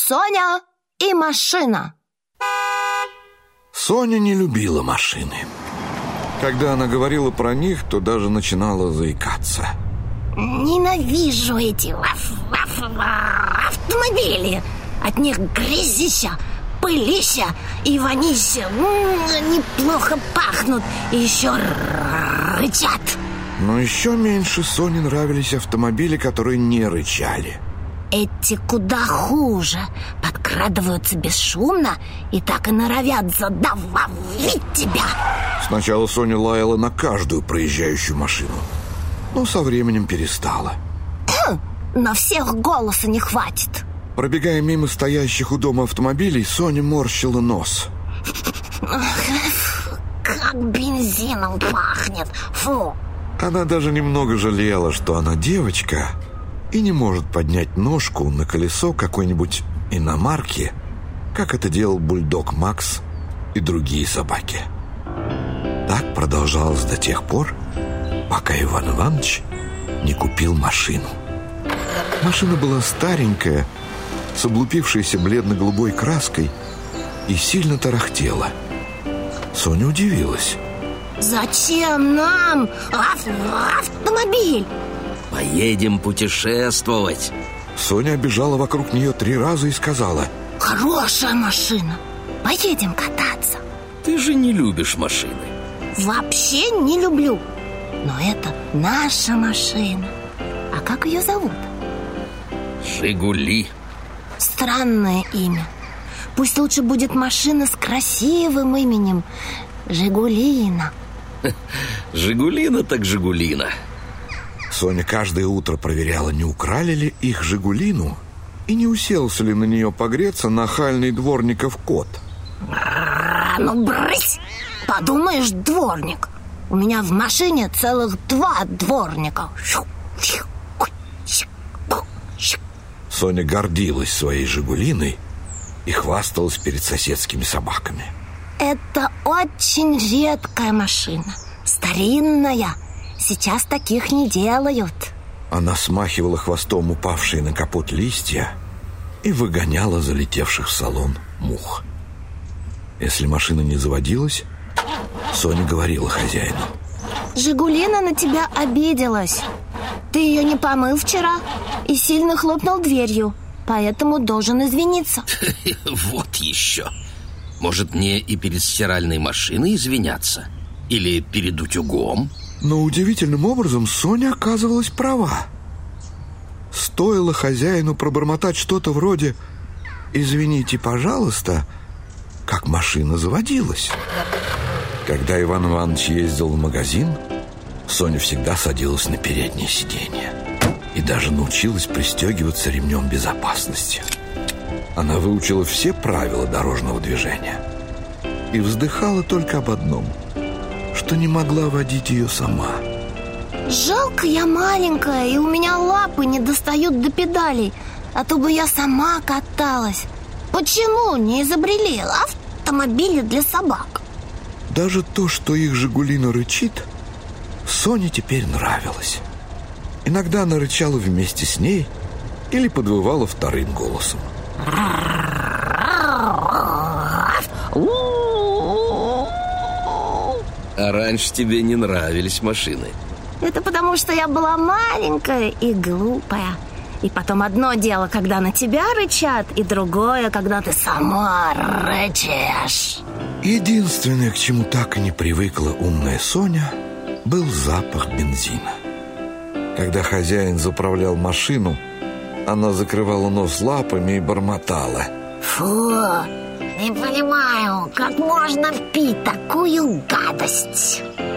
Соня и машина. Соня не любила машины. Когда она говорила про них, то даже начинала заикаться. Ненавижу эти автомобили. От них грязища, пылища и вонища. Они плохо пахнут и еще рычат. Но еще меньше Соне нравились автомобили, которые не рычали. Эти куда хуже. Подкрадываются бесшумно и так и норовят задавить тебя. Сначала Соня лаяла на каждую проезжающую машину, но со временем перестала. На всех голоса не хватит. Пробегая мимо стоящих у дома автомобилей, Соня морщила нос. Как бензином пахнет. Фу. Она даже немного жалела, что она девочка и не может поднять ножку на колесо какой-нибудь иномарки, как это делал бульдог Макс и другие собаки. Так продолжалось до тех пор, пока Иван Иванович не купил машину. Машина была старенькая, с облупившейся бледно-голубой краской и сильно тарахтела. Соня удивилась. Зачем нам автомобиль? Поедем путешествовать. Соня обежала вокруг нее 3 раза и сказала: хорошая машина, поедем кататься. Ты же не любишь машины. Вообще не люблю. Но это наша машина. А как ее зовут? Жигули. Странное имя. Пусть лучше будет машина с красивым именем. Жигулина. Жигулина так Жигулина. Соня каждое утро проверяла, не украли ли их Жигулину и не уселся ли на нее погреться нахальный дворников кот. Ну, брысь! Подумаешь, дворник. У меня в машине целых 2 дворника. Соня гордилась своей Жигулиной и хвасталась перед соседскими собаками. Это очень редкая машина. Старинная. Сейчас таких не делают. Она смахивала хвостом упавшие на капот листья и выгоняла залетевших в салон мух. Если машина не заводилась, Соня говорила хозяину: Жигулина на тебя обиделась. Ты ее не помыл вчера и сильно хлопнул дверью, поэтому должен извиниться. Вот еще. Может, мне и перед стиральной машиной извиняться? Или перед утюгом? Но удивительным образом Соня оказывалась права. Стоило хозяину пробормотать что-то вроде «извините, пожалуйста», как машина заводилась. Когда Иван Иванович ездил в магазин, Соня всегда садилась на переднее сиденье и даже научилась пристегиваться ремнем безопасности. Она выучила все правила дорожного движения и вздыхала только об одном, что не могла водить ее сама. Жалко, я маленькая, и у меня лапы не достают до педалей, а то бы я сама каталась. Почему не изобрели автомобили для собак? Даже то, что их Жигулина рычит, Соне теперь нравилось. Иногда она рычала вместе с ней или подвывала вторым голосом. А раньше тебе не нравились машины. Это потому, что я была маленькая и глупая. И потом одно дело, когда на тебя рычат, и другое, когда ты сама рычишь. Единственное, к чему так и не привыкла умная Соня, был запах бензина. Когда хозяин заправлял машину, она закрывала нос лапами и бормотала: фу, не понимаю, как можно пить такую гадость.